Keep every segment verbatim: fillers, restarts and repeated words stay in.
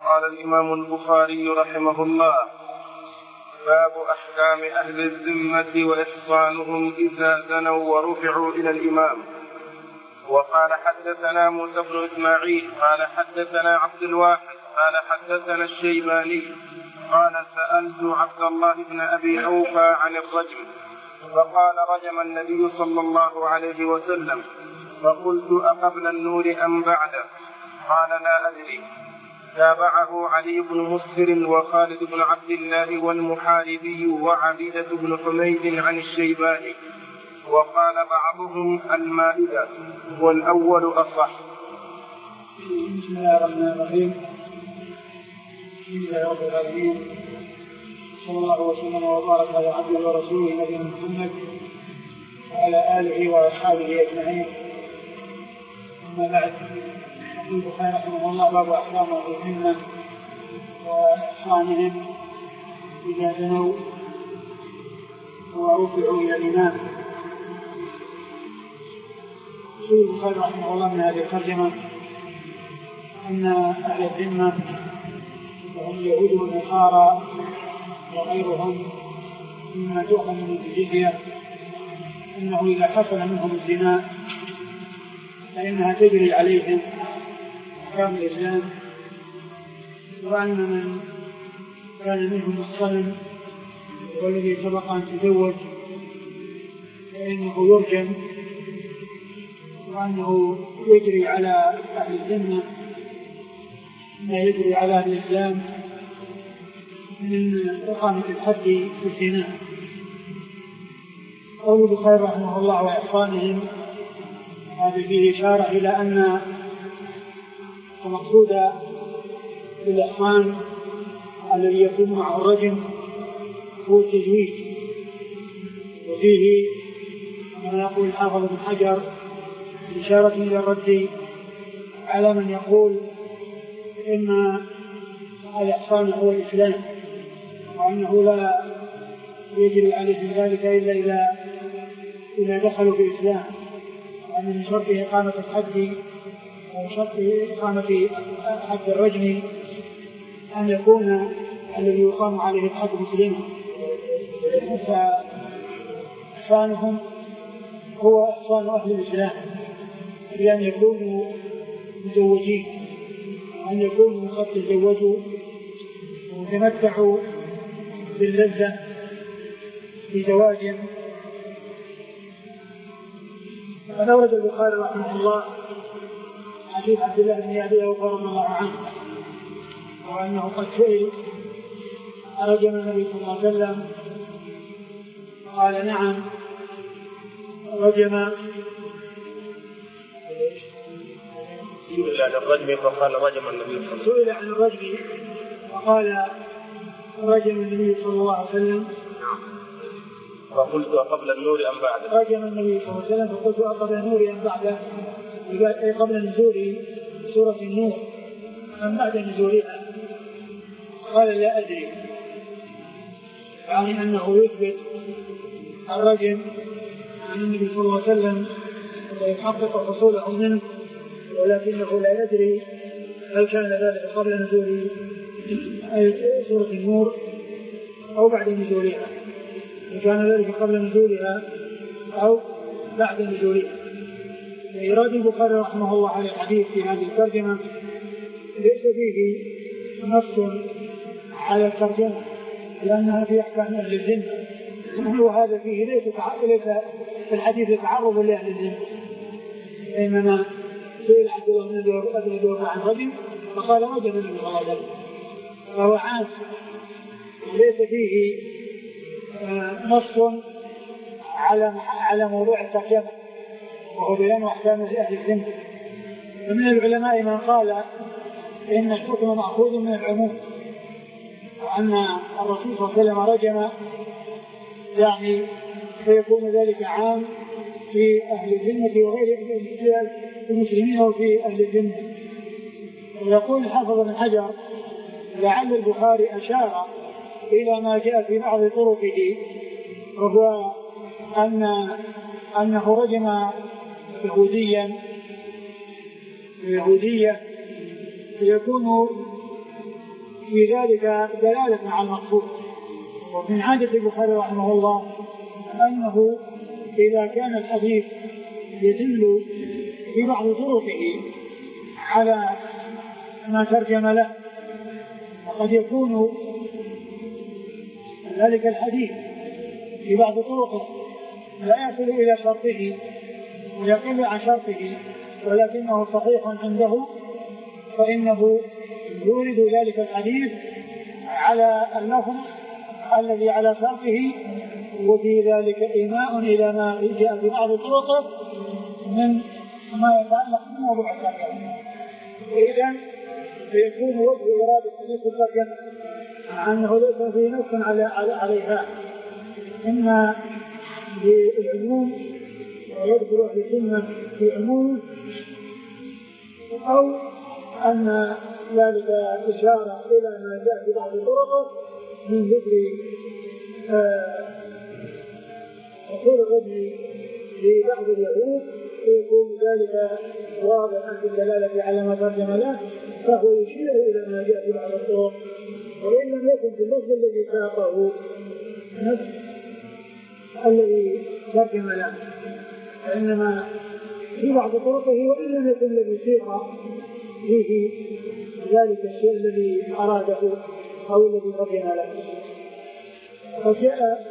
قال الإمام البخاري رحمه الله: باب أحكام أهل الذمة وإحصانهم إذا زنوا ورفعوا إلى الإمام. وقال حدثنا موسى بن إسماعيل قال حدثنا عبد الواحد قال حدثنا الشيباني قال سألت عبد الله بن أبي أوفى عن الرجم فقال: رجم النبي صلى الله عليه وسلم. فقلت: أقبل النور أم بعده؟ قال: لا أدري. تابعه علي بن مسهر وخالد بن عبد الله والمحاربي وعبيدة بن حميد عن الشيباني. وقال بعضهم المائدة والأول أصح. بسم الله الرحمن الرحيم. الحمد لله رب العالمين، صلى الله وسلم وبارك على عبده ورسوله نبينا محمد وعلى آله وأصحابه أجمعين. أما بعد، البخاري رحمه الله باب أحكام أهل الذمة وإحصانهم إذا زنوا ورفعوا إلى الإمام. يقول البخاري رحمه الله من هذه الترجمة أن أهل الذمة وهم اليهود والنصارى وغيرهم مما تؤخذ من الجزية أنه إذا حصل منهم الزنا فإنها تجري عليهم أحكام الإسلام، وأن من كان منهم الصنم والذي سبق أن تزوج فإنه يرجم، وأنه يجري على أهل الذمة ما يجري على أهل الإسلام من إقامة الحد في الزنا. قول البخاري رحمه الله وإحصانهم، هذا فيه إشارة إلى أن المقصود بالإحصان الذي يكون معه الرجم هو التزويج. وفيه ما يقول الحافظ بن حجر إشارة إلى الرد على من يقول إن الإحصان هو الإسلام، وأنه لا يجري عليهم ذلك إلا إذا إذا دخلوا في الإسلام، وأن من شرط إقامة الحد أو شرط إقامة حد الرجم أن يكون الذي يقام عليه الحد مسلما. فإحصانهم هو إحصان أهل الإسلام بأن يكونوا مزوجين، وأن يكونوا قد تزوجوا وتمتعوا باللذة بزواج. فنورد البخاري رحمه الله حديث عبد الله بن أبي أوفى رضي الله عنه، وأنه قد سئل: أرجم النبي صلى الله عليه وسلم؟ قال: نعم رجم. سئل عن الرجم فقال: رجم النبي صلى الله عليه وسلم. سئل عن الرجم وقال: رجم النبي صلى الله عليه وسلم. فقلت: قبل النور أم بعده؟ رجم النبي صلى الله عليه وسلم. فقلت: قبل النور أم بعده؟ أي قبل نزول سورة النور أم بعد نزولها؟ قال: لا أدري. يعني أنه يثبت الرجم عن النبي صلى الله عليه وسلم ويحقق حصوله منه، ولكنه لا يدري هل كان ذلك قبل نزول سورة النور أو بعد نزولها، إن كان ذلك قبل نزولها أو بعد نزولها. إيراد البخاري رحمه الله على الحديث في هذه الترجمة ليس فيه نص على الترجمة، لأنها في أحكام أهل الذمة، وهذا فيه ليس في الحديث تعرض لأهل الذمة. إنما سئل عبد الله بن أبي أوفى عن رجم فقال: رجم النبي صلى الله عليه وسلم، فهو عام ليس فيه نص على على موضوع الترجمة وهو بيان أحكام أهل الذمة. ومن العلماء من قال إن الحكم مأخوذ من العموم، وأن الرسول صلى الله عليه وسلم رجم يعني فيكون ذلك عام في أهل الذمة وغير المسلمين وفي أهل الذمة. ويقول الحافظ بن حجر: لعل البخاري أشار إلى ما جاء في بعض طرقه، وهو أن أنه رجم يهوديا يهودية يكون في ذلك دلالة على المقصود. ومن عادة البخاري رحمه الله أنه إذا كان الحديث يدل في بعض طرقه على ما ترجم له، وقد يكون ذلك الحديث في بعض طرقه لا يصل إلى شرطه ويقل عن شرطه ولكنه صحيح عنده، فإنه يورد ذلك الحديث على اللفظ الذي على شرطه، وفي ذلك إيماء إلى ما جاء في بعض طرقه من ما يتعلق بموضوع الترجمة. إذن فيكون وجه إرادة حديث الترجمة أنه ليس في نص على عليها، إما بالعموم ويدخل في السنة في عموم، أو أن ذلك إشارة إلى ما جاء في بعض طرقه من ذكر أصول الرجل لبعض اليهود، ويكون ذلك واضحا في الدلالة على ما ترجم له، فهو يشير إلى ما جاء في بعض الطرق، وإن لم يكن في اللفظ الذي ساقه نفس الذي ترجم له، فإنما في بعض طرقه وإن لم يكن الذي ساق فيه ذلك الشيء الذي أراده أو الذي ترجم له. فجاء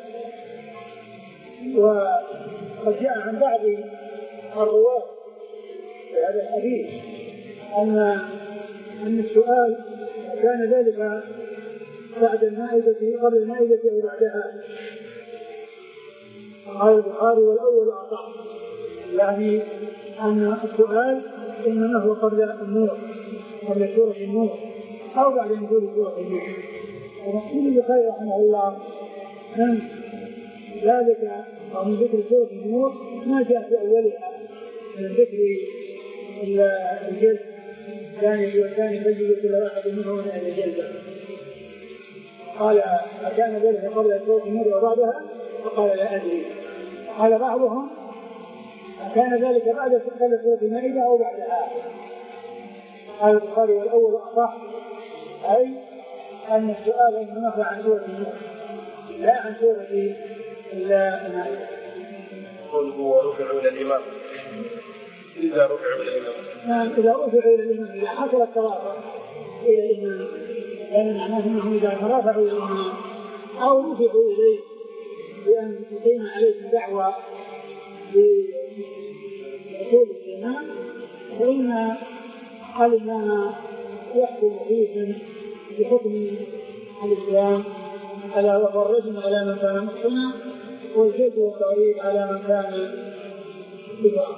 وقد جاء عن بعض الرواة في هذا الحديث أن أن السؤال كان ذلك بعد المائدة قبل المائدة أو بعدها. قال البخاري والأول أعطاه، يعني أن السؤال إنما هو قبل النور، قبل سورة النور أو بعد نزول سورة النور. ورسول البخاري رحمه الله من ذلك أو من ذكر سورة النور ما جاء في أولها من ذكر الجلد الثاني والثاني فجد كل واحد منه من أهل الجلد. قال أكان ذلك قبل سورة النور وبعدها؟ فقال لا أدري. قال بعضهم أكان ذلك بعد قبل سورة المائدة أو بعدها؟ قال البخاري والأول أصح، أي أن السؤال إنما عن سورة النور لا عن سورة المائدة. قل هو رفع إلى الإمام، إذا رفع إلى الإمام نعم إذا رفع إلى الإمام إذا حصل الترافع إلى الإمام، لأن معناه أنهم إذا ترافعوا إلى الإمام أو رفعوا إليه بأن تقيم عليه دعوة بحصول الإمام، فإن الإمام يحكم فيهم بحكم الإسلام، ألا وهو الرجم على من كان محسنا والجلد والتعريض على من كان كفرا.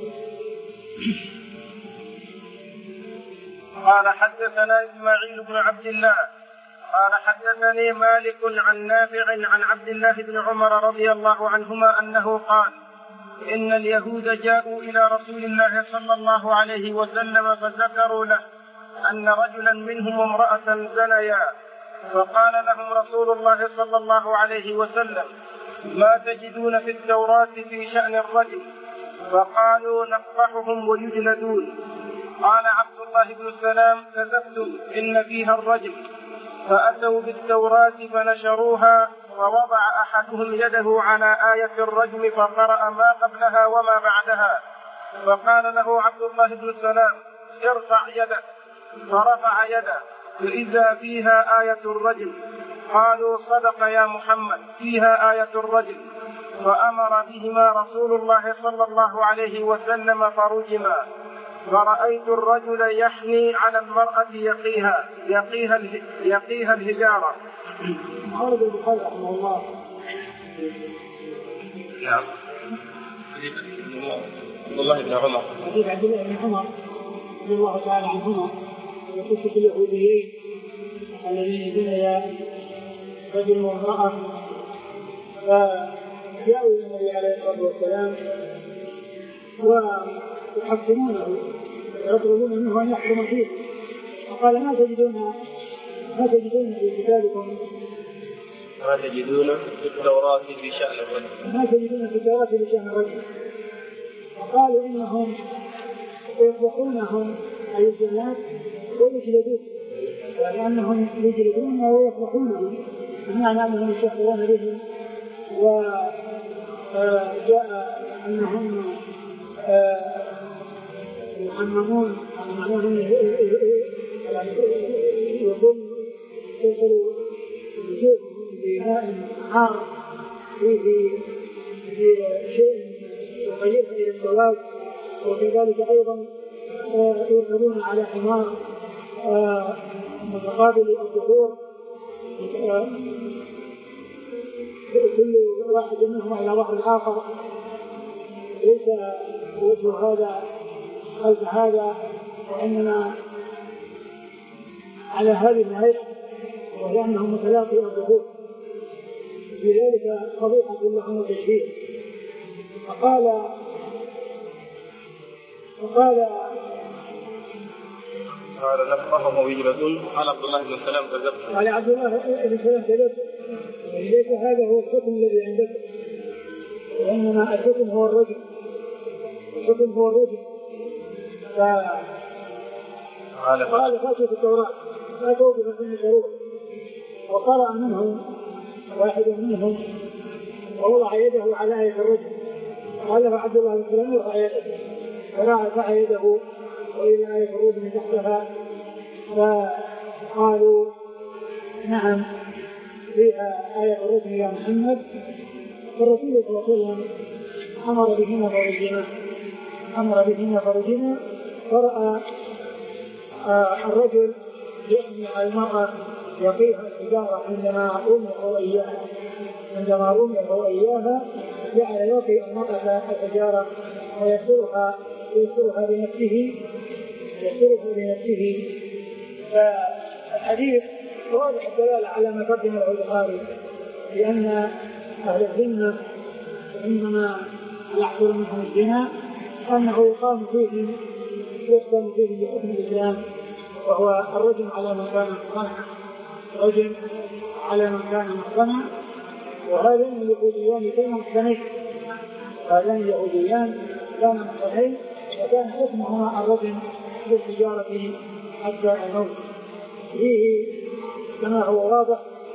قال حدثنا إسماعيل بن عبد الله قال حدثني مالك عن نافع عن عبد الله بن عمر رضي الله عنهما أنه قال: إن اليهود جاءوا إلى رسول الله صلى الله عليه وسلم فذكروا له أن رجلا منهم وامرأة زنيا، فقال لهم رسول الله صلى الله عليه وسلم: ما تجدون في التوراة في شأن الرجل؟ فقالوا: نقطعهم ويجلدون. قال عبد الله بن السلام: كذبتم، إن فيها الرجل. فأتوا بالتوراة فنشروها، فوضع أحدهم يده على آية الرجم فقرأ ما قبلها وما بعدها، فقال له عبد الله بن السلام: ارفع يدك. فرفع يده فإذا فيها آية الرجم. قالوا: صدق يا محمد، فيها آية الرجم. فأمر بهما رسول الله صلى الله عليه وسلم فرجما. فرأيت الرجل يحني على المرأة يقيها يقيها يقيها الهجارة. خالد البخاري رحمه الله. نعم. عبد الله بن عمر. حديث عبد الله بن عمر رضي الله تعالى عنهما في قصة اليهوديين الذين زنيا رجل وامرأة، فجاءوا إلى النبي عليه الصلاة والسلام ويحكمونه ويطلبون منه أن يحكم فيه، فقال: ما تجدون ما تجدون في كتابكم ما تجدون في التوراة في شأن الرجل ما تجدون في التوراة في شأن الرجل. فقالوا: إنهم يطلقونهم أي الجنات ويجلدون، لأنهم يجلدون ويفرحونه بمعنى أنهم يشهرون به. وجاء أنهم يحممون يحممون يكون يصل وجوههم بماء حار فيه شيء يغيرها إلى السواد. وكذلك أيضا يركبون على حمار متقابل الظهور، كل واحد منهم على ظهر الآخر، ليس وجه هذا خلف هذا، وإنما على هذه الهيئة، ولأنهم متلاقي الظهور، في ذلك فضيحة لهم وتشهير. فقال فقال قال نفقهم يجلدون. قال عبد الله بن سلام كذبت. قال عبد الله بن سلام كذبت، ليس هذا هو الحكم الذي عندك، وإنما الحكم هو الرجل، الحكم هو الرجل. فقال فاتوا في التوراة فاتوا بفهم الشروع، وقرأ منهم واحد منهم ووضع يده على آية الرجل، قال له عبد الله بن سلام ارفع يده، فرفع يده وإلى آية الرجل تحتها، فقالوا نعم فيها آية الرجل يا محمد. فالرسول صلى الله عليه وسلم أمر بهما فرجنا أمر بهما فرجنا فرأى الرجل يحمي على المرأة يقيها الحجارة عندما رموا إياها عندما رموا إياها جعل يقي المرأة الحجارة ويسرها يسرها بنفسه يسرها بنفسه. فالحديث واضح الدلالة على ما قدمه البخاري، لأن أهل الذمة إنما يحصل منهم الزنا أنه يقام فيهم يحكم فيهم بحكم الإسلام، وهو الرجم على من كان محصنا رجم على من كان محصنا. وهذين اليهوديان كانوا محصنين هذين اليهوديان كانوا محصنين وكان حكمهما الرجم بالحجارة حتى الموت. فيه كما هو واضح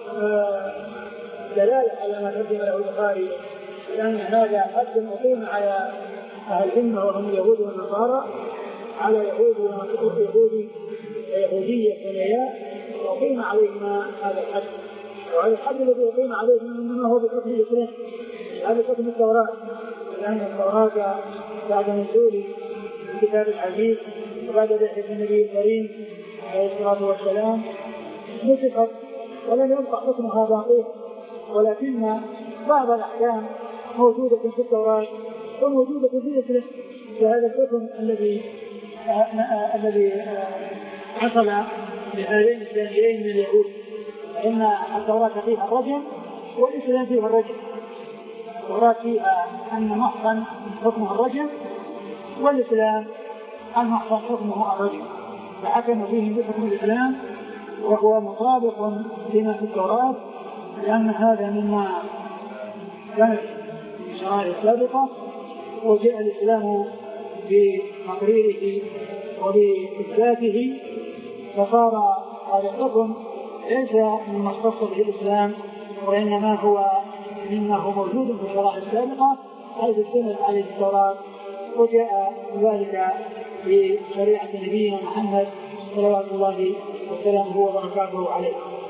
دلالة على ما قدم له البخاري، لأن هذا حد أقيم على أهل الذمة وهم اليهود والنصارى، على يهود ويهودي ويهودية ثنياء، وقيم عليهما هذا الحد. وهذا الحد الذي يقيم عليهما إنما هو بحكم الإسلام، هذا حكم التوراة، لأن التوراة بعد نزول الكتاب العزيز وبعد بعثة النبي الكريم عليه الصلاة والسلام نسخت ولم يبقى حكمها باقيا، ولكن بعض الأحكام موجودة في التوراة وموجودة في الإسلام. فهذا الحكم الذي الذي حصل لهذين الثانيين من اليهود، إن التوراة فيها الرجم والإسلام فيها الرجم. التوراة فيها أن محصن حكمه الرجم، والإسلام أن محصن حكمه الرجم، فحكم فيه بحكم الإسلام وهو مطابق لما في التوراة، لأن هذا مما كانت في الشرائع السابقة، وجاء الإسلام بتقريره وبإثباته، فصار هذا الحكم ليس مما اختص به الإسلام، وإنما هو مما هو موجود في الشرائع السابقة حيث استندت عليه التوراة، وجاء ذلك بشريعة نبينا محمد صلوات الله وسلامه وبركاته عليه.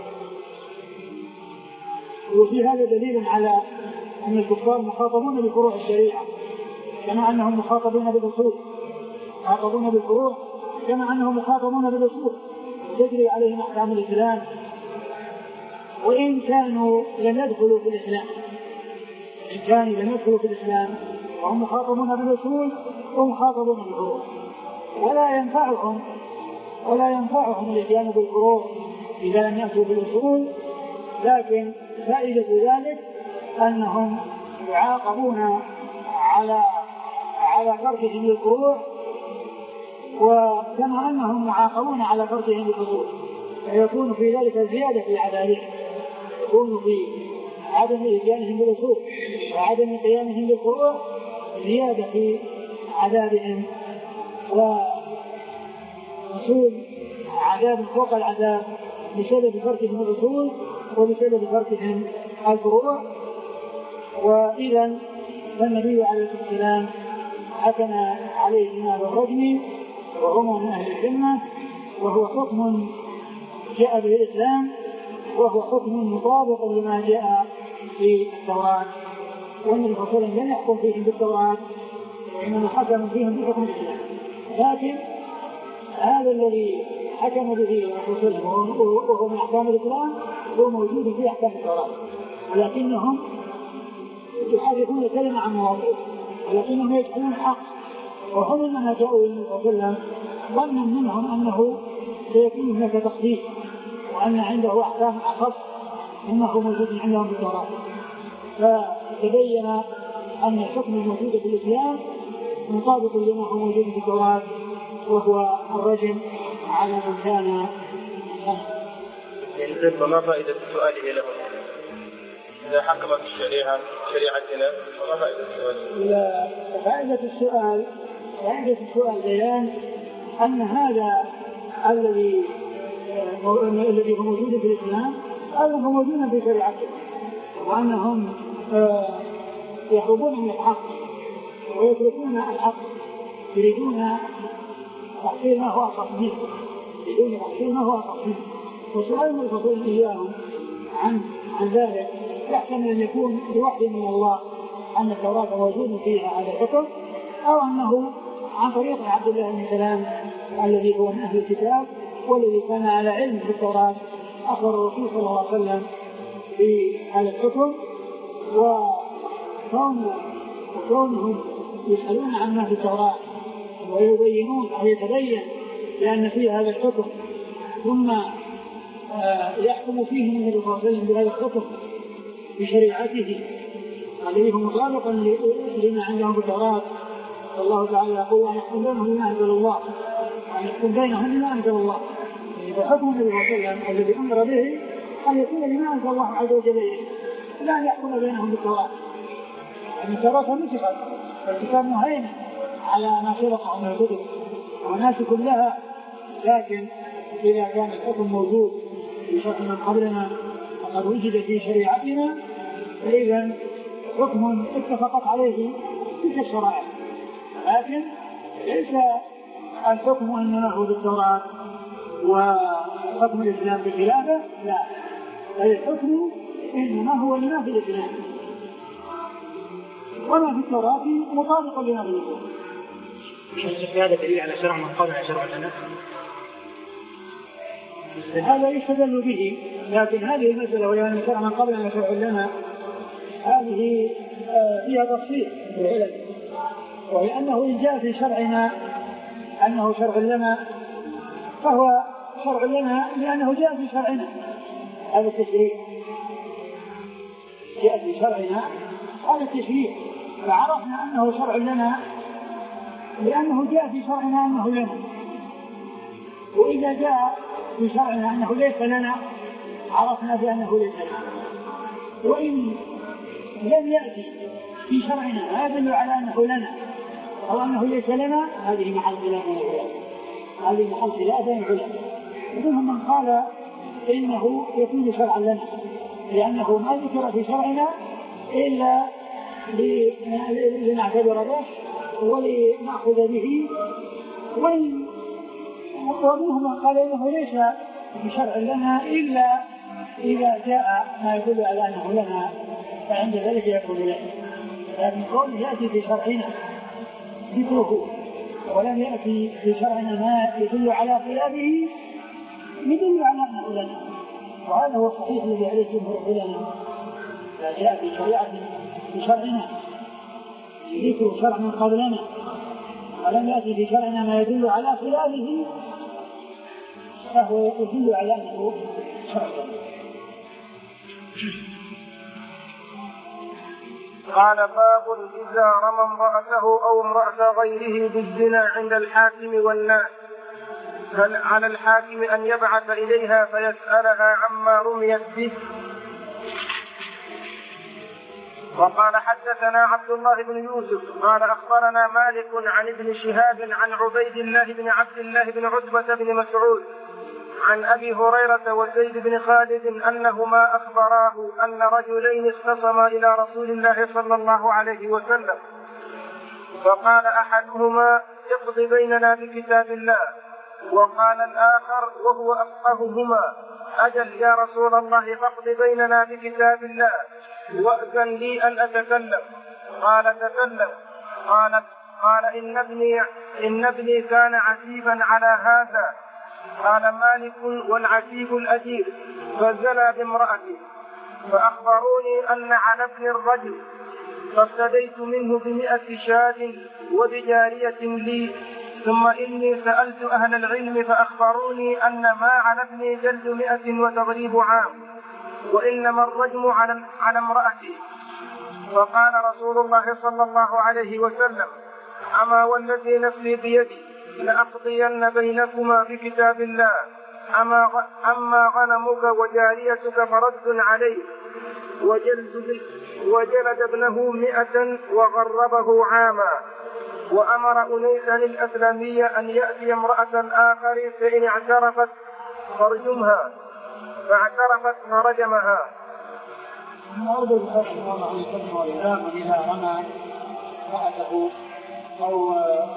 وفي هذا دليل على أن الكفار مخاطبون بفروع الشريعة كما أنهم مخاطبون بالأصول، مخاطبون بالفروع كما أنهم مخاطبون بالأصول، تجري عليهم أحكام الإسلام، وإن كانوا لم يدخلوا في الإسلام إن كانوا لم يدخلوا في الإسلام وهم مخاطبون بالأصول ومخاطبون بالفروع، ولا ينفعهم ولا ينفعهم الإتيان بالفروع إذا لم يأتوا بالأصول، لكن فائدة ذلك أنهم يعاقبون على على تركهم للفروع، وكما أنهم معاقبون على تركهم للفروع، فيكون في ذلك زيادة في عذابهم، يكون في عدم إتيانهم بالأصول وعدم قيامهم بالفروع زيادة في عذابهم وحصول عذاب فوق العذاب بسبب فرقهم الأصول وبسبب فرقهم الفروع. وإذا فالنبي عليه الصلاة والسلام حكم عليهما بالرجم وهما من أهل الجنة، وهو حكم جاء به الإسلام، وهو حكم مطابق لما جاء في التوراة. والنبي صلى الله عليه وسلم لم يحكم فيهم بالتوراة وإنما حكم فيهم بحكم الإسلام، لكن هذا الذي حكم به الرسول وهو من أحكام الإسلام هو موجود في أحكام التوراة، ولكنهم يحرفون الكلمة عن مواضعه، ولكنهم يجعلون الحق. وهم لما جاءوا الى النبي صلى الله عليه وسلم ظن منهم انه سيكون هناك تخفيف وان عنده احكام اخف انه موجود عندهم بالتوراة، فتبين ان الحكم الموجود في الاسلام مطابق لما هو موجود في التوراة، وهو الرجم على من كان. فما فائدة سؤاله لهم إذا حكمت الشريعة شريعتنا؟ فما فائدة السؤال؟ لا، فائدة السؤال فائدة السؤال بيان أن هذا الذي الذي هو موجود في الإسلام هذا هو موجود في شريعته، وأنهم يهربون من الحق ويتركون الحق، يريدون تحصيل ما هو أصح منه، يريدون تحصيل ما هو أصح منه. وسؤال الرسول إياهم عن عن ذلك يحتمل أن يكون بوحي من الله أن التوراة موجود فيها هذا الحكم، أو أنه عن طريق عبد الله بن سلام الذي هو من أهل الكتاب والذي كان على علم بالتوراة أخبر الرسول صلى الله عليه وسلم بهذا الحكم. وكونهم يسألون عما في التوراة ويبينون أو يتبين لأن فيه هذا الحكم ثم يحكم فيهم النبي صلى الله عليه وسلم بهذا الحكم بشريعته الذي هو مطابق لما عندهم بالتوراة. الله تعالى يقول أن يحكم بينهم بما أنزل الله، أن يحكم بينهم بما أنزل الله، فحكم النبي صلى الله عليه وسلم الذي أمر به أن يكون بما أنزل الله عز وجل، لا أن يحكم بينهم بالتوراة، أن التوراة نسخت والكتاب مهيمن على ما سبق من الكتب والناس كلها، لكن إذا كان الحكم موجود في شرع من قبلنا وقد وجد في شريعتنا فإذا حكم اتفقت عليه تلك الشرائع، لكن ليس الحكم أنه هو بالتوراة وحكم الإسلام بخلافه، لا، بل الحكم إنما هو لما في الإسلام وما في التوراة مطابق لما في الإسلام. مش هذا دليل على شرع من قبل شرع لنا؟ هذا يستدل به، لكن هذه المسألة وهي أن شرع من قبلنا شرع لنا هذه فيها تفصيل بالعلم، وهي أنه إن جاء في شرعنا أنه شرع لنا فهو شرع لنا لأنه جاء في شرعنا، هذا التشريع جاء في شرعنا هذا التشريع، فعرفنا أنه شرع لنا لأنه جاء في شرعنا أنه لنا. وإذا جاء في شرعنا أنه ليس لنا عرفنا بأنه ليس لنا. وإن لم يأتي في شرعنا هذا يدل على أنه لنا أو أنه ليس لنا، هذه محل خلاف العلماء، هذه محل خلاف العلماء. منهم من قال إنه يكون شرعا لنا لأنه ما ذكر في شرعنا إلا لنعتبر به ولنأخذ به، ومنهم من قال إنه ليس بشرع لنا إلا إذا جاء ما يدل على أنه لنا فعند ذلك يكون لنا. لكن قوله يأتي في شرعنا ذكره ولم يأتي في شرعنا ما يدل على خلافه يدل على أنه لنا، وهذا هو الصحيح الذي عليه جمهور العلماء. إذا جاء في شريعة في شرعنا ذكر شرع من قبلنا ولم يأتي في شرعنا ما يدل على خلافه فهو يدل على أنه شرع. قال باب إذا رمى امرأته أو امرأة غيره بالزنا عند الحاكم والناس، هل على الحاكم أن يبعث إليها فيسألها عما رميت به؟ وقال حدثنا عبد الله بن يوسف قال أخبرنا مالك عن ابن شهاب عن عبيد الله بن عبد الله بن عتبة بن مسعود عن أبي هريرة وزيد بن خالد أنهما أخبراه أن رجلين اختصما إلى رسول الله صلى الله عليه وسلم، فقال أحدهما: اقض بيننا بكتاب الله، وقال الآخر وهو أفقههما: أجل يا رسول الله، فاقض بيننا بكتاب الله وأذن لي أن أتكلم. قال: تكلم. قال قال إن ابني, إن ابني كان عتيبا على هذا. قال مالك: والعتيب الأجير، فزنى بامرأته، فأخبروني أن على ابن الرجل، فافتديت منه بمئة شاة وبجارية لي، ثم إني سألت أهل العلم فأخبروني أن ما على ابني جلد مئة وتضريب عام، وإنما الرجم على, على امرأتي. فقال رسول الله صلى الله عليه وسلم: أما والذي نفسي بيدي لأقضين بينكما بكتاب الله، أما, أما غنمك وجاريتك فرد عليه، وجلد, وجلد ابنه مئة وغربه عاما. وأمر أنيسا الأسلمية أن يأتي امرأة آخر فإن اعترفت فرجمها، فاعترفت فرجمها. أرض الخلق الله عن السلم والإسلام إذا رمى رأته أو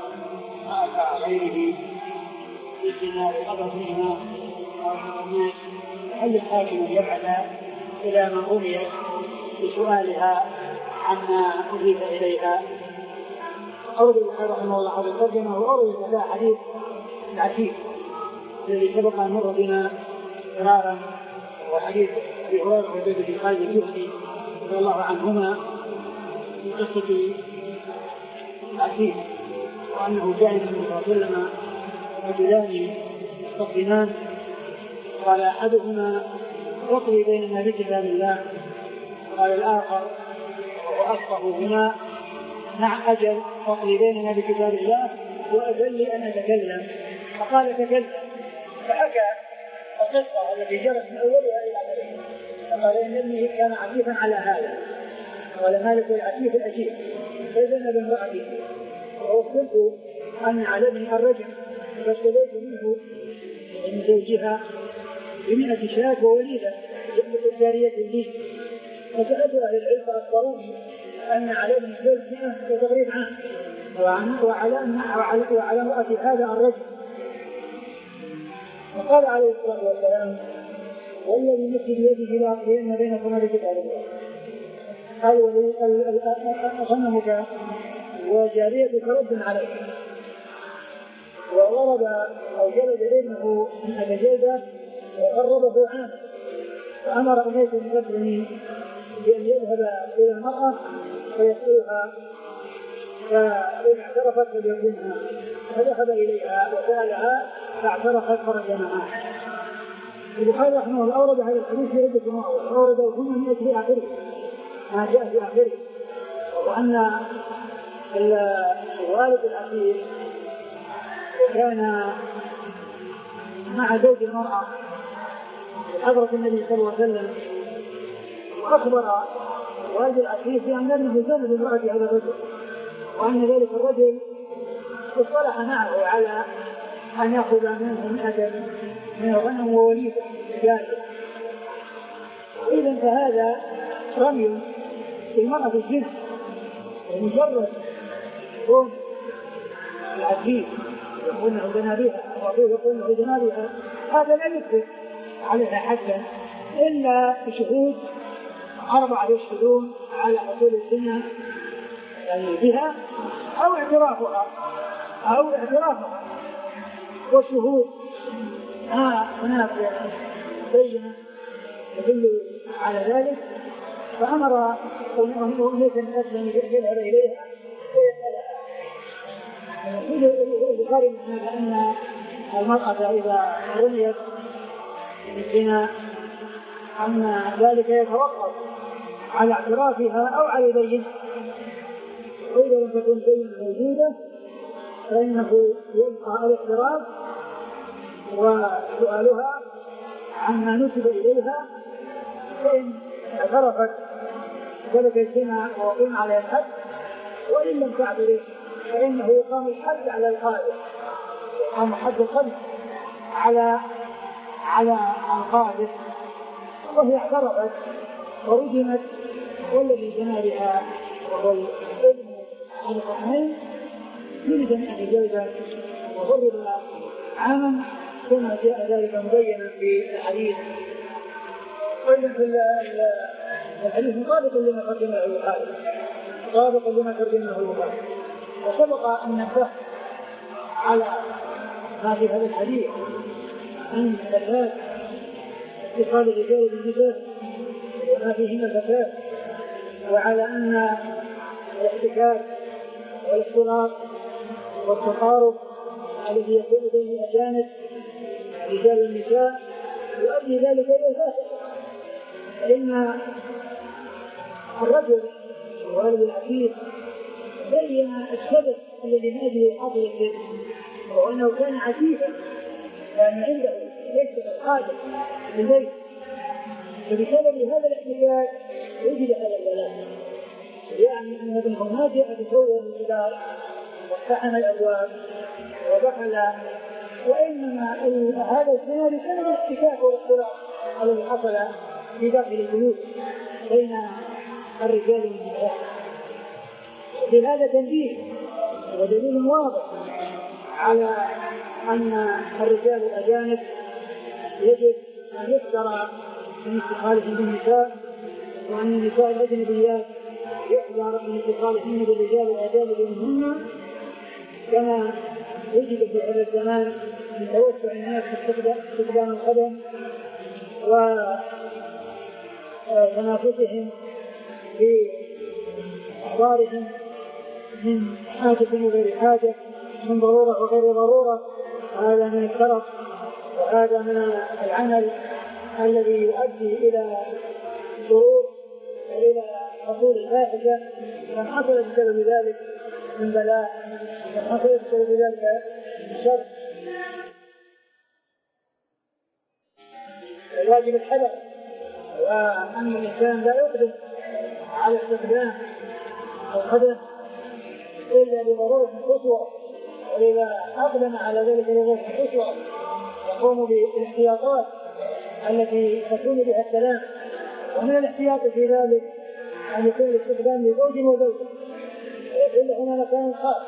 أتى غيره بالزنا بقدر منها أو الناس، هل الحاكم يبعث إلى من رميت بسؤالها عما أضيف إليها؟ أرض الخلق رحمه الله عز وجل وأرض هذا حديث العتيق الذي سبق أن مر بنا قرارا، وحديث أبي هريرة وزيد بن خالد الجهني رضي الله عنهما في قصة العتيق، وأنه جاء النبي صلى الله عليه وسلم رجلان يختصمان، قال أحدهما: اقضي بيننا بكتاب الله، قال الآخر وأفقه هنا: نعم أجل، اقضي بيننا بكتاب الله وأذن لي أن أتكلم. فقال: تكلم. فحكى القصة التي جرت من أولها إلى آخرها، فقال إن ابنه كان عتيفا على هذا، قال مالك: العتيف الأجير، فزنى بامرأته، وأخبرت أن على ابني الرجم، فاستديت منه من زوجها بمئة شاة ووليدة جلد الجارية لي، فسألت أهل العلم فأخبروني أن على ابن جلد مئة وتغريب عنه، وعلى وعلى امرأة هذا الرجل. وقال عليه الصلاة والسلام: والذي نفسي بيده لأقضين بينكما بكتاب الله. قال: غنمك وجاريتك رد عليك، وضرب أو جلد ابنه من جلده وقربه عام. فأمر أنيس بن ابنه بأن يذهب إلى المرأة فيسألها، فإن اعترفت فليرجمها، فذهب إليها وسألها فاعترفت فرجمها. البخاري رحمه الله أورد هذا الحديث في عدة مواضع، أورده ثم يأتي في آخره ما جاء في آخره، وأن الوالد الأخير كان مع زوج المرأة حضرة النبي صلى الله عليه وسلم، وأخبر والد الأخير بأن ابنه زنى بامرأة هذا الرجل، وأن ذلك الرجل اصطلح معه على أن يأخذ منه مئة من الغنم ووليدة جارية. إذن فهذا رمي في المرأة الزنا، ومجرد كون العتيق يقول انه زنا بها وابوه يقول انه زنا بها، هذا لا يثبت عليها حدا الا بشهود اربعه يشهدون على حصول الزنا يعني بها او اعترافها او اعترافها وشهود ها هناك بينه يدل على ذلك. فامر أنيس بن أسلم يذهب اليها ويسالها. البخاري من هذا أن المرأة إذا رميت بالزنا أن ذلك يتوقف على اعترافها أو على بينة، وإذا لم تكن بينة موجودة فإنه يبقى الاعتراف وسؤالها عما نسب إليها، فإن اعترفت ذلك الزنا وقيم على الحد، وإن لم تعترف فإنه يقام الحد على القائل، يقام حد القذف على على القاذف وهي اعترفت ورجمت، والذي جنى بها وهو الابن عن الحسنين يريد ان يجوز وضرب عاما كما جاء ذلك مبينا في الحديث. وإذا في الحديث مطابق لما ترجمه البخاري مطابق لما ترجمه البخاري وسبق أن نبه على ما في هذا الحديث عن فساد اتصال الرجال بالنساء وما فيهن الفساد، وعلى أن الاحتكاك والاختلاط والتقارب الذي يكون بين الأجانب رجال والنساء يؤدي ذلك إلى الفاسد، فإن الرجل والد العفيف بين السبب الذي من أجله حصل الشرك، وأنه كان عفيفا كان عنده ليس القادر للبيت، فبسبب هذا الاحتكاك وجد هذا البلاء، يعني أن ابنه ما جاء بصور الجدار واقتحم الأبواب ودخل، وإنما هذا السيناريو كان الاحتكاك والاختلاط الذي حصل في داخل البيوت بين الرجال والنساء. في هذا تنبيه ودليل واضح على أن الرجال الأجانب يجب أن يحذر من اتصالهم بالنساء، وأن النساء الأجنبيات يحذر من اتصالهم بالرجال الأجانب منهن، كما وجد في هذا الزمان من توسع الناس في استخدام القدم وتنافسهم في أحوالهم من حاجة وغير حاجة، من ضرورة وغير ضرورة. هذا من الشرف وهذا من العمل الذي يؤدي إلى شرور وإلى حصول الفاحشة، من حصل بسبب ذلك من بلاء، من حصل بسبب ذلك من شر. الواجب الحذر، وأن الإنسان لا يقدم على استخدام القدم إلا بضرورة قصوى، وإذا أقدم على ذلك بضرورة قصوى يقوم بالاحتياطات التي تكون بها السلام. ومن الاحتياط في ذلك أن يكون الاستخدام لزوج وزوجة، ويكون هنا مكان خاص،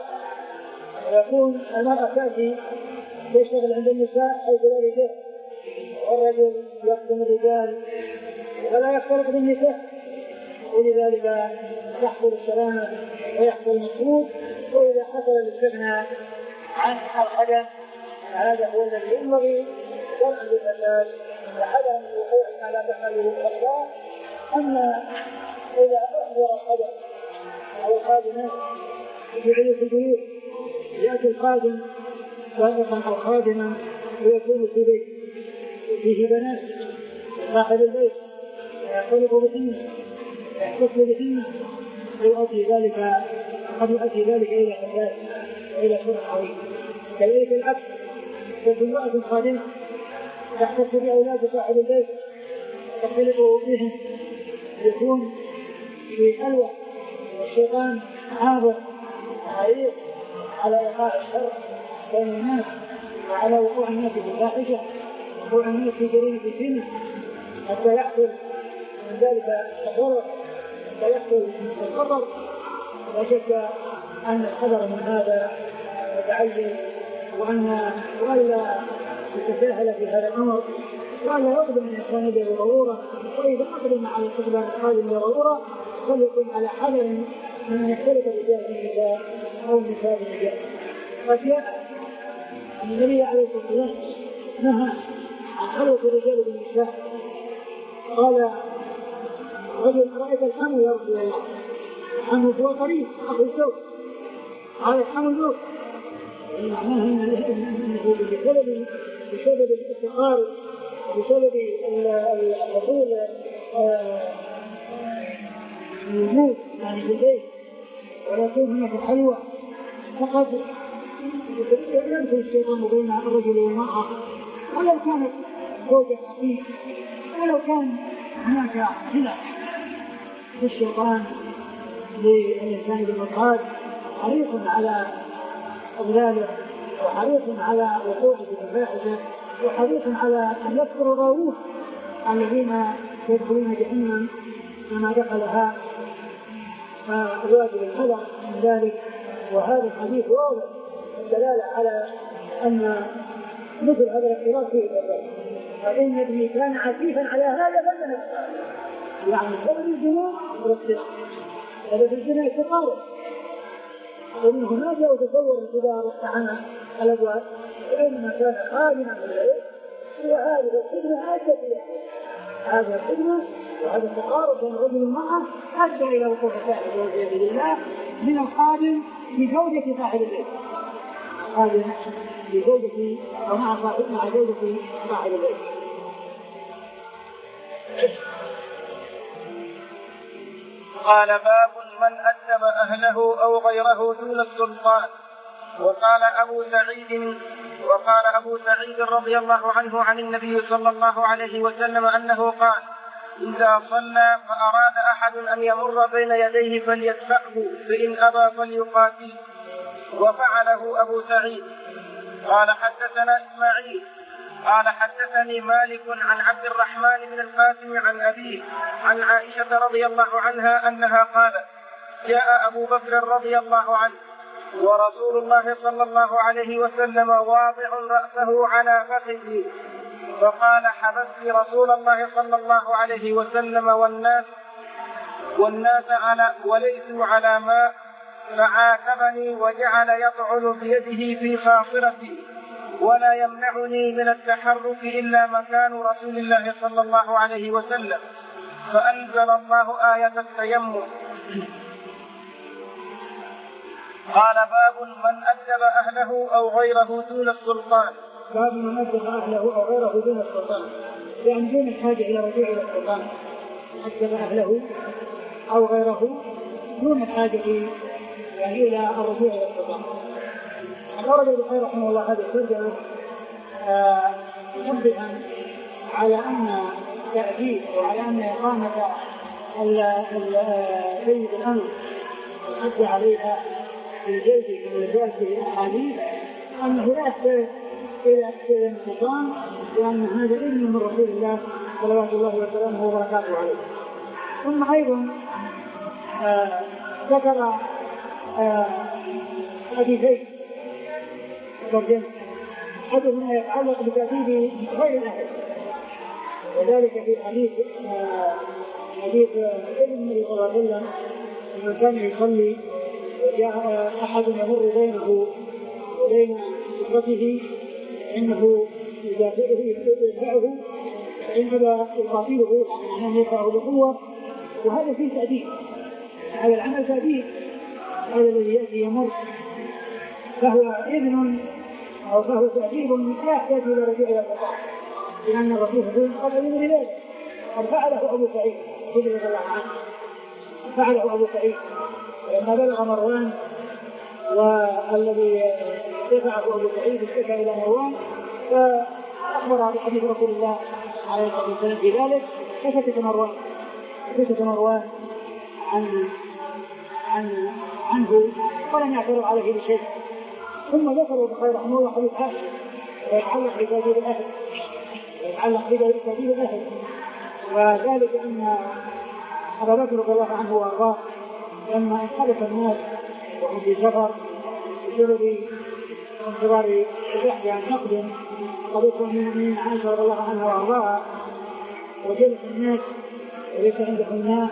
ويكون المرأة تأتي تشتغل عند النساء حيث لا رجال، والرجل يخدم الرجال ولا يختلط بالنساء، ولذلك يحصل السلامة ويحصل المطلوب. وإذا حصل الاستغناء عن القدم هذا هو الذي ينبغي درء للفساد وحذر من الوقوع على تحمله الأخلاق. أما إذا أحضر القدم أو الخادمات يجعل في البيوت، يأتي الخادم سابقا أو خادما ويكون في بيت فيه بنات صاحب البيت يختلط بهن يحتفل بهن، ويؤدي ذلك قد يؤدي ذلك إلى فساد وإلى شر عظيم. كذلك العكس، تكون امرأة خادمة تحتفل بأولاد صاحب البيت تختلط بهم، يكون في خلوة، والشيطان عابر حريص على إيقاع الشر بين الناس وعلى وقوع الناس في الفاحشة، وقوع الناس في جريمة الزنا، حتى يحصل من ذلك الضرر ويحصل الخطر. لا شك أن الحذر من هذا يتعين، وأن ولا يتساهل في هذا الأمر، ولا يقدم الإنسان بضرورة، وإذا أقدم على استخدام القادم بضرورة فليكن على حذر من أن يختلط الرجال بالنساء أو النساء بالرجال. قد جاء النبي عليه الصلاة والسلام نهى عن خلوة الرجال بالنساء، قال رجل رأيت الحمل يا رسول الله، الحمل هو قريب أخو الزوج، قال الحمل زوج، معناه أنه بسبب بسبب الاستقرار بسبب الحصول الوجود يعني في البيت ويكون هناك حلوة، فقد يدخل الشيطان بين الرجل والمرأة، ولو كانت زوجة حقيقية، ولو كان هناك صلة للشيطان للإنسان بالمراد، حريص على إضلاله وحريص على وقوعه في الفاحشة وحريص على أن يذكر الغاوون الذين يدخلون جهنم كما دخلها الواجب الخلق من ذلك. وهذا الحديث واضح الدلالة على أن مثل هذا الاختلاط فيه الضرر، فإن ابني كان عفيفا على هذا فلن يعني سبب الزنا والاختلاط، سبب الزنا التقارب، ومن هناك يتصور الكبار عن الأبواب وإنما كان خادما في البيت وهذه الخدمة أدت إلى هذه الخدمة وهذا التقارب بين الرجل والمرأة أدى إلى وقوع صاحب البيت لله من الخادم بزوجة صاحب البيت، خادم بزوجة ومع صاحب مع زوجة صاحب البيت. قال باب من أدب أهله أو غيره دون السلطان. وقال أبو سعيد وقال أبو سعيد رضي الله عنه عن النبي صلى الله عليه وسلم أنه قال: إذا صلى فأراد أحد أن يمر بين يديه فليدفعه، فإن أبى فليقاتل. وفعله أبو سعيد. قال حدثنا إسماعيل قال حدثني مالك عن عبد الرحمن بن القاسم عن أبيه عن عائشة رضي الله عنها أنها قالت: جاء أبو بكر رضي الله عنه ورسول الله صلى الله عليه وسلم واضع رأسه على فخذه، فقال: حبست رسول الله صلى الله عليه وسلم والناس والناس على وليسوا على ماء، فعاتبني وجعل يطعن بيده في خاصرتي، ولا يمنعني من التحرك إلا مكان رسول الله صلى الله عليه وسلم، فأنزل الله آية التيمم. قال باب من أدب أهله أو غيره دون السلطان. باب من أدب أهله أو غيره دون السلطان، يعني دون الحاجة إلى رجوع إلى السلطان، أدب أهله أو غيره دون الحاجة يعني إلى الرجوع إلى السلطان. أورد البخاري رحمه الله هذا الترجمة منبها على أن تأديب وعلى أن إقامة سيد الأمر الحد عليها في الجلد كما جاء في الأحاديث أنه لا يحتاج إلى السلطان، وأن هذا إذن من رسول الله صلوات الله وسلامه وبركاته عليه. ثم أيضا آه ذكر آه حديثين ترجمة، أحدهما يتعلق بتأديب غير الأهل، وذلك في حديث آه حديث ابن النبي صلى الله عليه وسلم لما كان يصلي وجاء أحد يمر بينه وبين سفرته إنه يدفعه فإن أبى يقاتله أنه يدفعه بقوة، وهذا فيه تأديب، هذا العمل تأديب، هذا الذي يأتي يمر فهو إذن أو فهو تأديب لا يحتاج إلى رجوع إلى القضاء، لأن الرسول يقول قد أذن لذلك، قد فعله أبو سعيد رضي الله عنه، فعله أبو سعيد لما بلغ مروان، والذي دفعه أبو سعيد اشتكى إلى مروان فأخبر بحديث رسول الله عليه الصلاة والسلام في ذلك، فسكت مروان فسكت مروان عن عن عنه ولم يعترض عليه بشيء. ثم ذكر البخاري رحمه الله حديث عائشة ويتعلق بتأديب الأهل ويتعلق بتأديب الأهل، وذلك أن أبا بكر رضي الله عنه وأرضاه لما انخلف الناس وهم في سفر بسبب انتظار البحث عن نقد قضية من عائشة رضي الله عنها وأرضاها، وجلس الناس وليس عندهم ماء،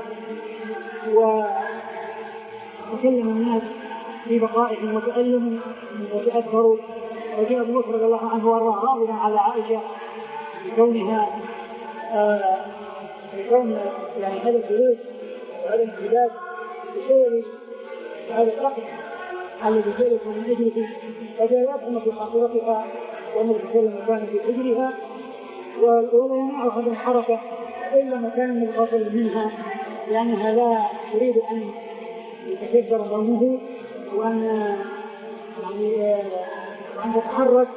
وتكلم الناس في بقائهم وتألموا وتأثروا، وجاء أبو بكر رضي الله عنه وأرضاه راضيا على عائشة بكونها آه بكون يعني هذا الجلوس وهذا الانقلاب بسبب هذا الرقم الذي جلس من أجله، وجاء يطعن في خاطرتها والنبي صلى الله عليه وسلم كان في حجرها ولا يمنعها من الحركة إلا مكان منفصل منها، لأنها لا تريد أن يتكبر ضمه وأن يعني أن تتحرك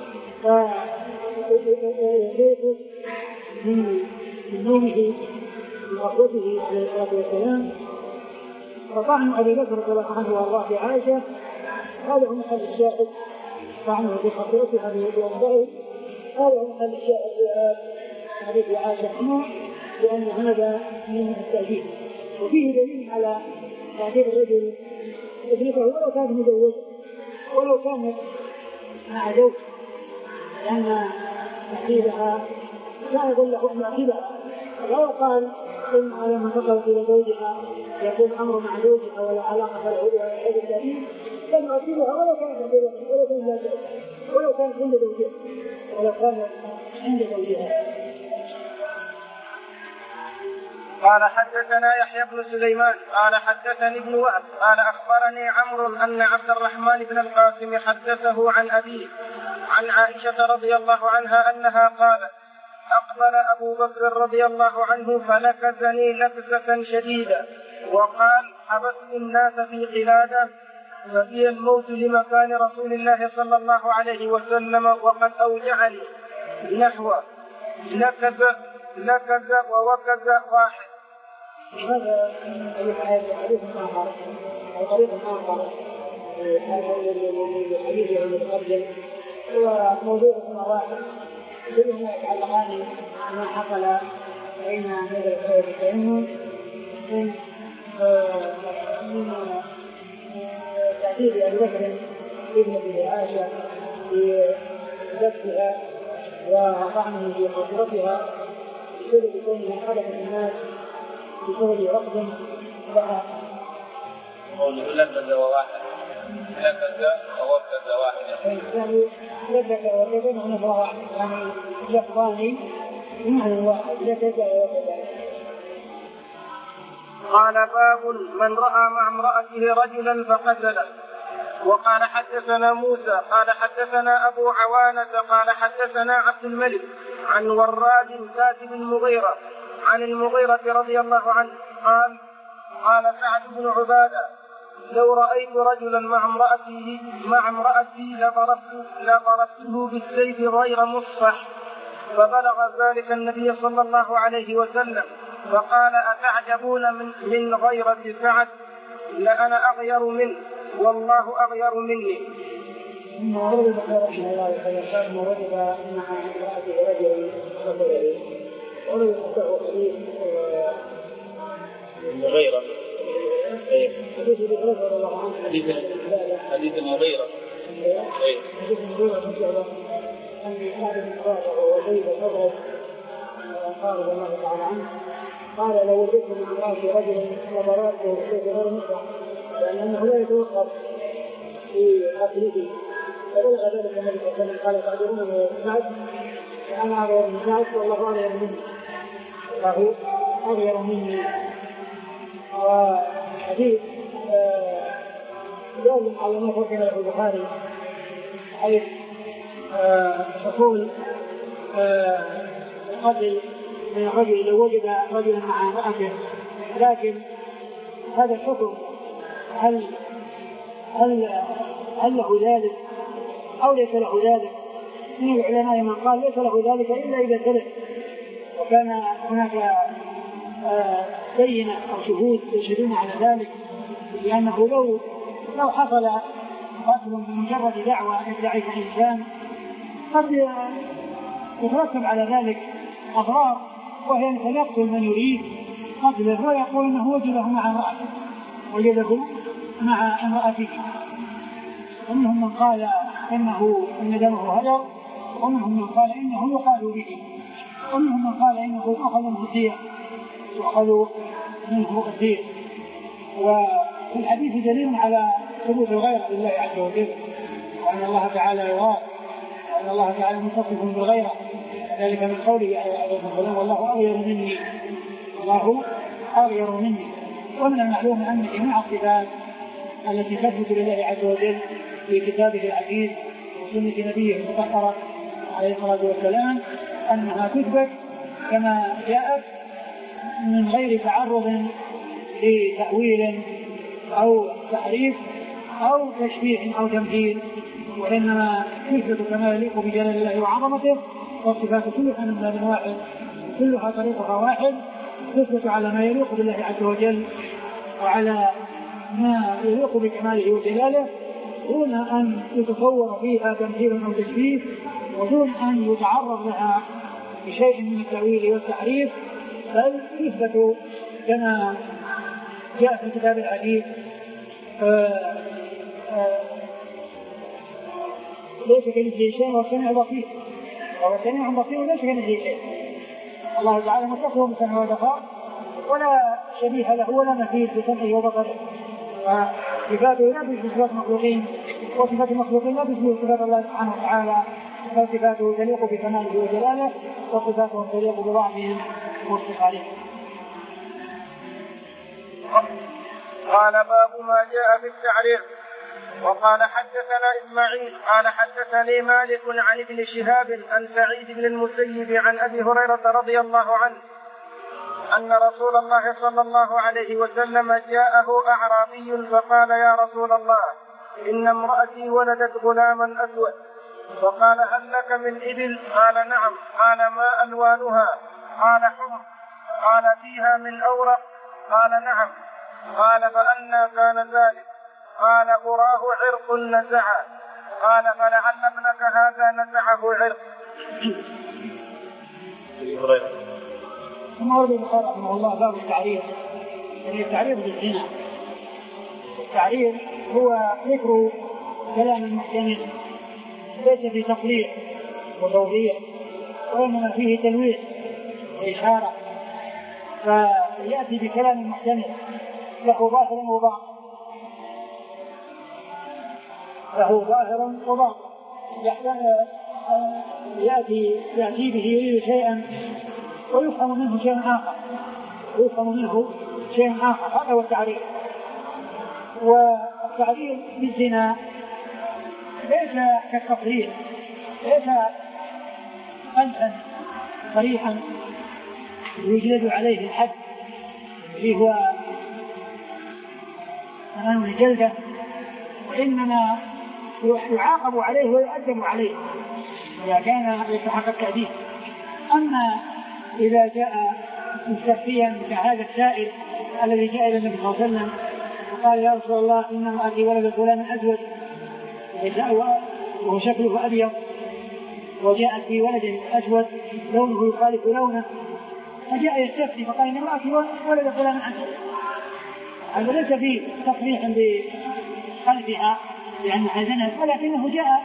فيجلس من نومه من غفوته عليه الصلاة والسلام. فطعن أبي بكر رضي الله عنه وأرضاه بعائشة هذا هو محل الشاهد، طعنه بخطيئتها بأنبائه هذا هو محل الشاهد في حديث عائشة عنه، لأن هذا من التأكيد. وفيه دليل على تعذيب الرجل ابنته ولو كانت مزوجة ولو كانت مع زوج، لأن تعذيبها لا يدل حكم عقيدها. لو قال إن على من فقرت إلى زوجها يكون أمر مع زوجها ولا علاقة له بها حيث التأكيد، لم عقيدها ولو كانت عقيدها ولو كانت لا زوجها ولو كانت عند زوجها ولو كانت عند زوجها. قال حدثنا يحيى بن سليمان قال حدثني ابن وهب قال أخبرني عمرو أن عبد الرحمن بن القاسم حدثه عن أبيه عن عائشة رضي الله عنها أنها قالت: أقبل أبو بكر رضي الله عنه فلكزني لكزة شديدة وقال: حبست الناس في قلادة فهي الموت لمكان رسول الله صلى الله عليه وسلم وقد أوجعني نحو لكز لكز ووكز واحد. هذا حديث آخر أو طريق آخر الحديث المتقدم هو موضوع واحد كلهما يتعلقان بما حصل بين هذا الخير التيمم من من تعذيب أبي بكر ابنة عائشة في ذبحها وطعنه في خاصرتها بسبب كونه حدث الناس بسبب رفض لها. قوله لكز وواحد لكز ووكز واحد يعني لكز ووكز هنا واحد يعني لفظان بمعنى واحد لكز ووكز. قال: باب من رأى مع امرأته رجلا فقتله. وقال حدثنا موسى قال حدثنا أبو عوانة قال حدثنا عبد الملك عن وراد كاتب المغيرة عن المغيرة رضي الله عنه قال: قال سعد بن عبادة: لو رأيت رجلا مع امرأته مع امرأتي لضربته لضربته بالسيف غير مصفح. فبلغ ذلك النبي صلى الله عليه وسلم فقال: أتعجبون من, من غيرة سعد؟ لأنا أغير منه والله أغير مني. ثم ورد البخاري رحمه الله تعالى ما وجد مع امرأته رجل قتله ولم يقطعه حديث المغيرة حديث المغيرة رضي الله عنه حديث المغيرة حديث المغيرة من شعبة أن سعد بن عبادة وزيد الأبرد قال رضي الله تعالى عنه قال: لو وجدت من امرأتي رجلا لضربته بالسيف غير مصفح، لأنه لا يتوقف في قتله. فبلغ ذلك النبي صلى الله عليه وسلم قال: تعذرون من سعد؟ فأنا أغير من سعد والله أغير مني فهو أغير مني. وحديث دال على ما ذكر له البخاري حيث تقول قتل من الرجل لو وجد رجلا مع امرأته. لكن هذا الحكم هل هل هل له ذلك أو ليس له ذلك؟ من العلماء من قال ليس له ذلك إلا إذا ثبت وكان هناك بينة أو شهود يشهدون على ذلك، لأنه لو لو حصل قتل بمجرد دعوة يدعي الإنسان قد يترتب على ذلك أضرار، وهي أن يقتل من يريد قتله ويقول أنه وجده مع امرأته وجده مع امرأته. ومنهم من قال إنه إن دمه هدر، ومنهم من قال إنه يقال به، ومنهم من قال إنه يؤخذ منه الدية يؤخذ منه الدية. وفي الحديث دليل على ثبوت الغيرة لله عز وجل، وأن الله تعالى يغار، وأن الله تعالى متصف بالغيرة، ذلك من قوله عليه الصلاة والله أغير مني الله أغير مني. ومن المعلوم أن جميع الصفات التي تثبت لله عز وجل في كتابه العزيز وسنة نبيه المطهرة عليه الصلاة والسلام أنها تثبت كما جاءت من غير تعرض لتأويل أو تحريف أو تشبيه أو تمثيل، وإنما تثبت كما يليق بجلال الله وعظمته. والصفات كلها من باب واحد كلها طريقها واحد، تثبت على ما يليق بالله عز وجل وعلى ما يليق بكماله وجلاله دون أن يتصور فيها تمثيل أو تشبيه ودون أن يتعرض لها بشيء من التأويل والتحريف، بل يثبت كما جاء في كتاب الحديث ليس كمثله شيء والسميع بصير، وهو سميع بصير ليس كمثله شيء. الله تعالى مطلقه مثلا ودخار ولا شبيه له ولا مثيل في سمعه وبصره، وصفاته لا تشبه صفات المخلوقين، وصفات المخلوقين لا تشبه صفات الله سبحانه وتعالى، فصفاته تليق بكماله وجلاله، وصفاته تليق بضعفهم واستقالهم. قال باب ما جاء في التعريف. وقال حدثنا إسماعيل قال حدثني مالك عن ابن شهاب عن سعيد بن المسيب عن أبي هريرة رضي الله عنه أن رسول الله صلى الله عليه وسلم جاءه أعرابي فقال يا رسول الله إن امرأتي ولدت غلاما أسود، فقال هل لك من إبل؟ قال نعم. قال ما ألوانها؟ قال حمر. قال فيها من أورق؟ قال نعم. قال فأنى كان ذلك؟ قال أراه عرق نزعه. قال فلعل ابنك هذا نزعه عرق. ثم ورد البخاري رحمه الله باب التعريف، يعني التعريف بالزنا. التعريف هو ذكر كلام محتمل ليس في تقليد وتوضيح، وإنما فيه تلويح وإشارة، فيأتي بكلام محتمل له ظاهر وباطن، له ظاهر وباطن، يأتي يأتي به يريد شيئا ويفهم منه شيء آخر، ويفهم منه شيء آخر. هذا هو التعريف. والتعريف بالزنا ليس كالتقرير، ليس قلعا صريحا يجلد عليه الحد اللي هو أمام الجلدة، وإنما يعاقب عليه ويؤدب عليه إذا كان يستحق التأديب. أما إذا جاء مستخفيا كهذا السائل الذي جاء إلى النبي صلى الله عليه وسلم وقال يا رسول الله إن امرأتي ولدت غلاما أسود وهو شكله أبيض، وجاءت في ولد أسود لونه يخالف لونه، فجاء يستفتي فقال إن امرأتي ولدت غلاما أسود. هذا ليس فيه تصريح بقلبها لأنها زنت، ولكنه جاء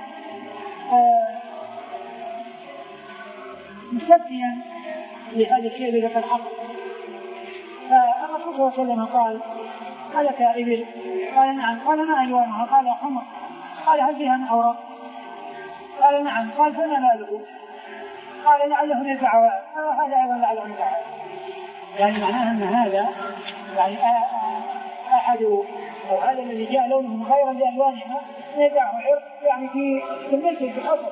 مستفتيا لهذا الشيء الذي قد حصل. فالرسول صلى الله عليه وسلم قال هلك إبل؟ قال نعم. قال ما ألوانها؟ قال حمر. قال هل فيها من أوراق؟ قال نعم. قال فما باله؟ قال لعله نزعها. قال هذا أيضا لعله نزعها. يعني معناها أن هذا يعني أحد أو هذا الذي جاء لونه غيرا لألوانها نزعه عرق، يعني في المثل في الأصل.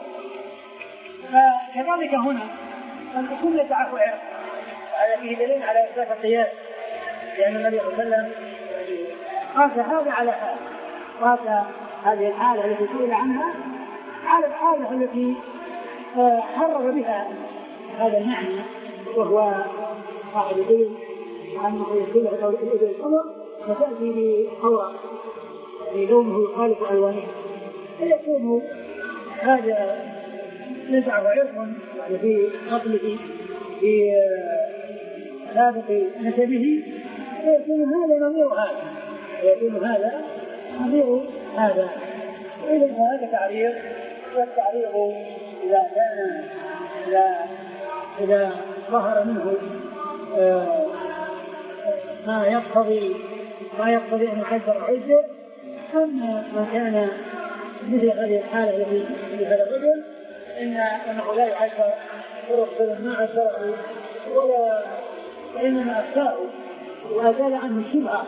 فكذلك هنا أن تكون نزعه عرق، هذا فيه دليل على إثبات القياس، لأن النبي صلى الله عليه وسلم قاس هذا على هذا، قاس هذه الحالة التي سئل عنها على الحالة التي حرر بها هذا المعنى، وهو واحد الإبل عنه يدل على الإبل الحمر، فتأتي بأوراق لونه يخالف ألوانه، فيكون هذا نزعه عرق يعني في قتله في سابق نسبه، فيكون هذا نظير هذا، ويكون هذا نظير هذا. إذا هذا تعريض، والتعريض إذا كان إذا إذا ظهر منه آه ما يقتضي ما يقتضي أن يقدر عزة، أما ما كان مثل هذه الحالة التي في هذا الرجل إن أنه لا يعشر ورسل ما عشره ولا إنما أخطأه وأزال عنه الشبهة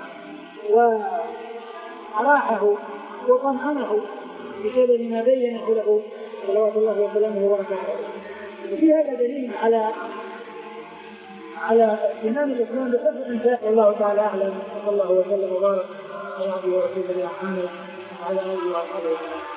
وأراحه وطمأنه بسبب ما بينه له صلوات الله وسلامه وبركاته. وفي هذا دليل على على اهتمام الإسلام بحفظ الإنسان. والله تعالى أعلم، صلى الله وسلم وبارك على عبده ورسوله محمد وعلى آله وصحبه وسلم.